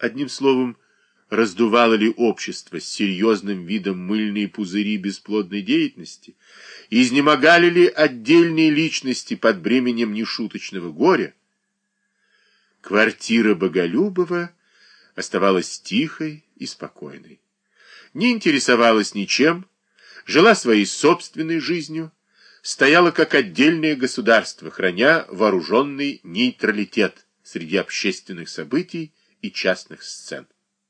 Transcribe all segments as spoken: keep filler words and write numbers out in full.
одним словом, раздувало ли общество с серьезным видом мыльные пузыри бесплодной деятельности, и изнемогали ли отдельные личности под бременем нешуточного горя, квартира Боголюбова оставалась тихой и спокойной, не интересовалась ничем, жила своей собственной жизнью, стояла как отдельное государство, храня вооруженный нейтралитет среди общественных событий и частных сцен.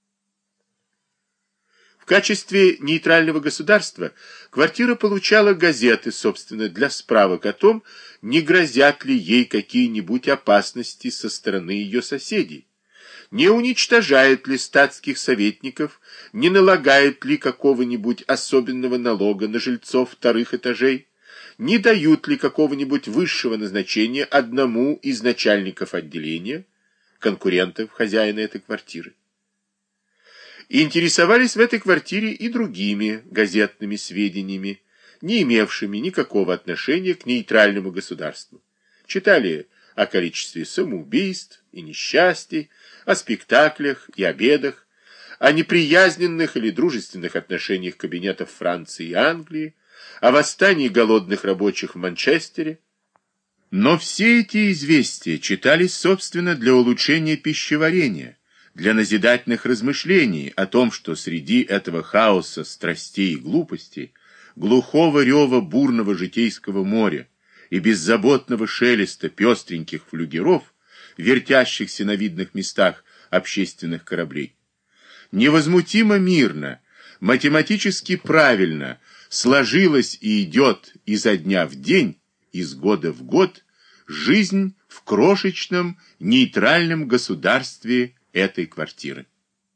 В качестве нейтрального государства квартира получала газеты, собственно, для справок о том, не грозят ли ей какие-нибудь опасности со стороны ее соседей, не уничтожают ли статских советников, не налагают ли какого-нибудь особенного налога на жильцов вторых этажей, не дают ли какого-нибудь высшего назначения одному из начальников отделения, конкурентов хозяина этой квартиры. И интересовались в этой квартире и другими газетными сведениями, не имевшими никакого отношения к нейтральному государству. Читали о количестве самоубийств и несчастий, о спектаклях и обедах, о неприязненных или дружественных отношениях кабинетов Франции и Англии, о восстании голодных рабочих в Манчестере. Но все эти известия читались, собственно, для улучшения пищеварения, для назидательных размышлений о том, что среди этого хаоса страстей и глупостей, глухого рева бурного житейского моря и беззаботного шелеста пестреньких флюгеров, вертящихся на видных местах общественных кораблей, невозмутимо мирно, математически правильно сложилась и идет изо дня в день, из года в год, жизнь в крошечном нейтральном государстве этой квартиры.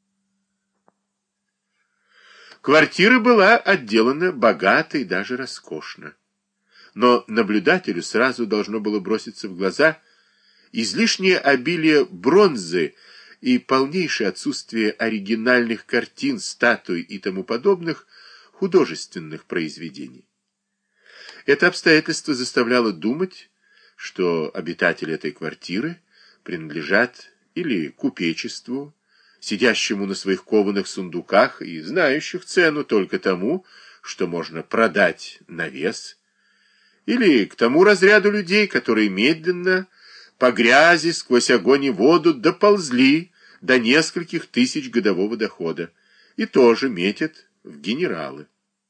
Квартира была отделана богато и даже роскошно. Но наблюдателю сразу должно было броситься в глаза излишнее обилие бронзы и полнейшее отсутствие оригинальных картин, статуй и тому подобных художественных произведений. Это обстоятельство заставляло думать, что обитатели этой квартиры принадлежат или купечеству, сидящему на своих кованых сундуках и знающих цену только тому, что можно продать на вес, или к тому разряду людей, которые медленно, по грязи, сквозь огонь и воду доползли до нескольких тысяч годового дохода и тоже метят в генералы.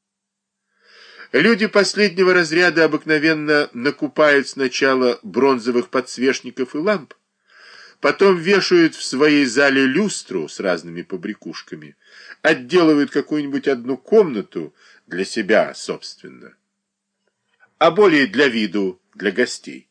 Люди последнего разряда обыкновенно накупают сначала бронзовых подсвечников и ламп, потом вешают в своей зале люстру с разными побрякушками, отделывают какую-нибудь одну комнату для себя, собственно, а более для виду, для гостей.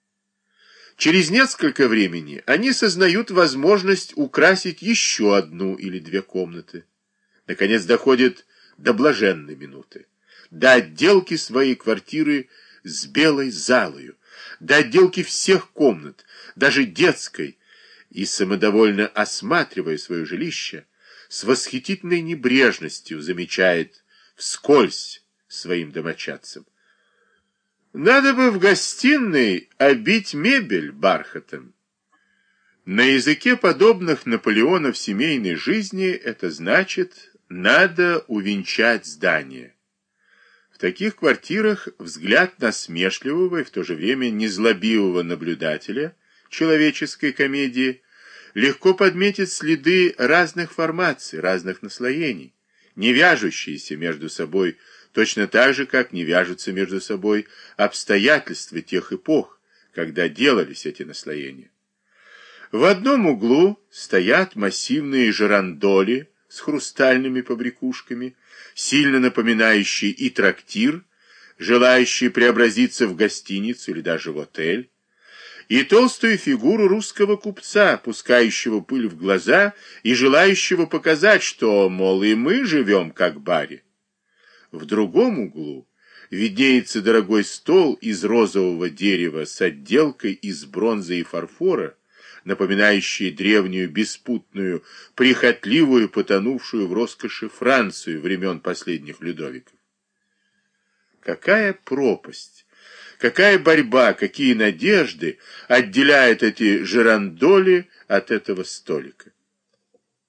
Через несколько времени они сознают возможность украсить еще одну или две комнаты. Наконец доходят до блаженной минуты, до отделки своей квартиры с белой залою, до отделки всех комнат, даже детской, и, самодовольно осматривая свое жилище, с восхитительной небрежностью замечает вскользь своим домочадцам: надо бы в гостиной обить мебель бархатом. На языке подобных Наполеонов семейной жизни это значит: надо увенчать здание. В таких квартирах взгляд насмешливого и в то же время незлобивого наблюдателя человеческой комедии легко подметит следы разных формаций, разных наслоений, не вяжущиеся между собой точно так же, как не вяжутся между собой обстоятельства тех эпох, когда делались эти наслоения. В одном углу стоят массивные жерандоли с хрустальными побрякушками, сильно напоминающие и трактир, желающие преобразиться в гостиницу или даже в отель, и толстую фигуру русского купца, пускающего пыль в глаза и желающего показать, что, мол, и мы живем как бари. В другом углу виднеется дорогой стол из розового дерева с отделкой из бронзы и фарфора, напоминающий древнюю беспутную, прихотливую, потонувшую в роскоши Францию времен последних Людовиков. Какая пропасть, какая борьба, какие надежды отделяют эти жерандоли от этого столика!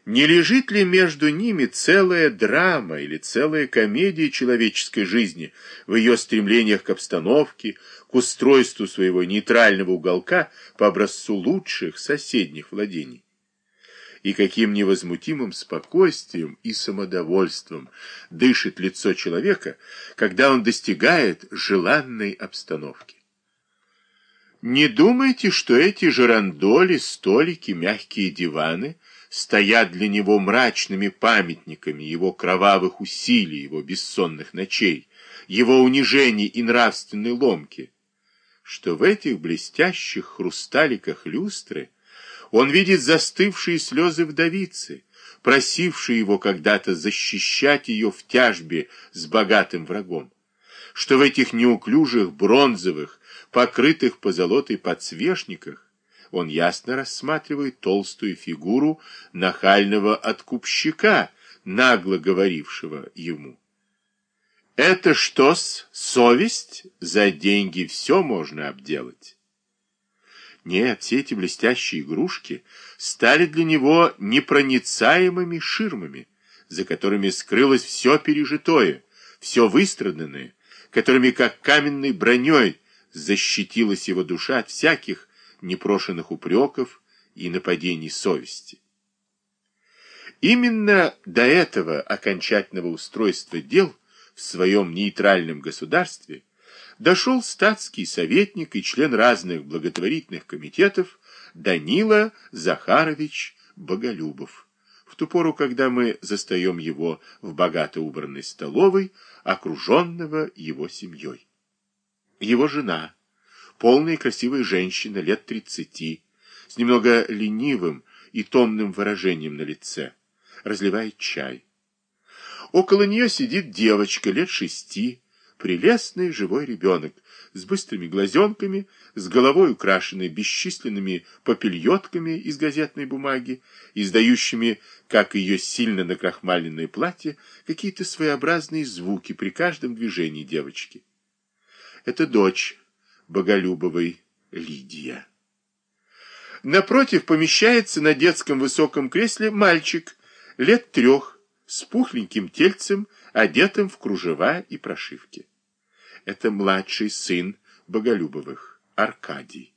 Не лежит ли между ними целая драма или целая комедия человеческой жизни в ее стремлениях к обстановке, к устройству своего нейтрального уголка по образцу лучших соседних владений? И каким невозмутимым спокойствием и самодовольством дышит лицо человека, когда он достигает желанной обстановки. Не думайте, что эти жерандоли, столики, мягкие диваны стоят для него мрачными памятниками его кровавых усилий, его бессонных ночей, его унижений и нравственной ломки, что в этих блестящих хрусталиках люстры он видит застывшие слезы вдовицы, просившие его когда-то защищать ее в тяжбе с богатым врагом, что в этих неуклюжих бронзовых, покрытых позолотой подсвечниках он ясно рассматривает толстую фигуру нахального откупщика, нагло говорившего ему: «Это что-с, совесть? За деньги все можно обделать». Нет, все эти блестящие игрушки стали для него непроницаемыми ширмами, за которыми скрылось все пережитое, все выстраданное, которыми, как каменной броней, защитилась его душа от всяких непрошенных упреков и нападений совести. Именно до этого окончательного устройства дел в своем нейтральном государстве дошел статский советник и член разных благотворительных комитетов Данила Захарович Боголюбов, в ту пору, когда мы застаем его в богато убранной столовой, окруженного его семьей. Его жена, полная и красивая женщина лет тридцати, с немного ленивым и томным выражением на лице, разливает чай. Около нее сидит девочка лет шести, прелестный живой ребенок, с быстрыми глазенками, с головой украшенной бесчисленными попельотками из газетной бумаги, издающими, как ее сильно накрахмаленное платье, какие-то своеобразные звуки при каждом движении девочки. Это дочь Боголюбовой Лидия. Напротив помещается на детском высоком кресле мальчик лет трех, с пухленьким тельцем, одетым в кружева и прошивки. Это младший сын Боголюбовых, Аркадий.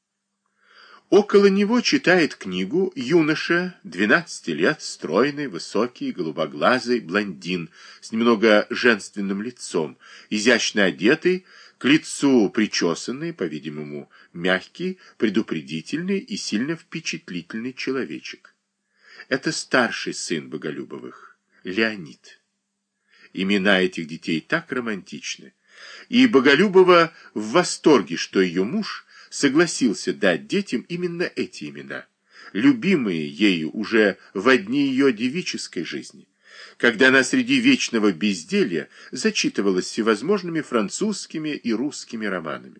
Около него читает книгу юноша, двенадцати лет, стройный, высокий, голубоглазый блондин с немного женственным лицом, изящно одетый, к лицу причесанный, по-видимому, мягкий, предупредительный и сильно впечатлительный человечек. Это старший сын Боголюбовых, Леонид. Имена этих детей так романтичны, и Боголюбова в восторге, что ее муж согласился дать детям именно эти имена, любимые ею уже во дни ее девической жизни, когда она среди вечного безделья зачитывалась всевозможными французскими и русскими романами.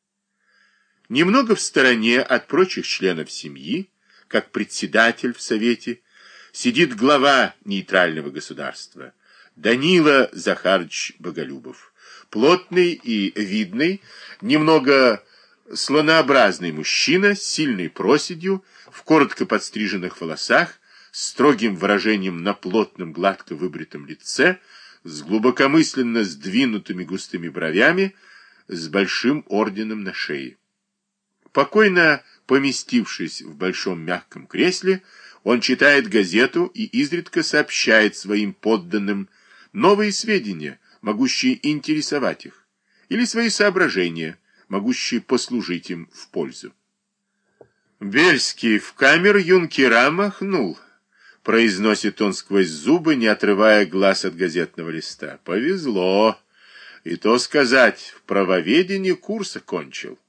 Немного в стороне от прочих членов семьи, как председатель в совете, сидит глава нейтрального государства Данила Захарович Боголюбов, плотный и видный, немного слонообразный мужчина с сильной проседью, в коротко подстриженных волосах, с строгим выражением на плотном гладко выбритом лице, с глубокомысленно сдвинутыми густыми бровями, с большим орденом на шее. Покойно поместившись в большом мягком кресле, он читает газету и изредка сообщает своим подданным новые сведения, могущие интересовать их, или свои соображения, могущие послужить им в пользу. Бельский в камеру юнкера махнул, произносит он сквозь зубы, не отрывая глаз от газетного листа. Повезло. И то сказать, в правоведении курс окончил.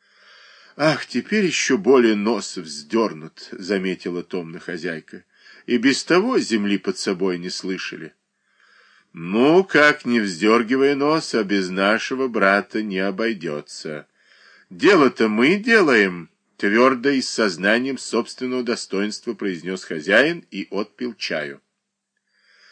Ах, теперь еще более нос вздернут, заметила томно хозяйка. И без того земли под собой не слышали. Ну, как не вздергивая нос, а без нашего брата не обойдется. Дело-то мы делаем, твердо и с сознанием собственного достоинства произнес хозяин и отпил чаю.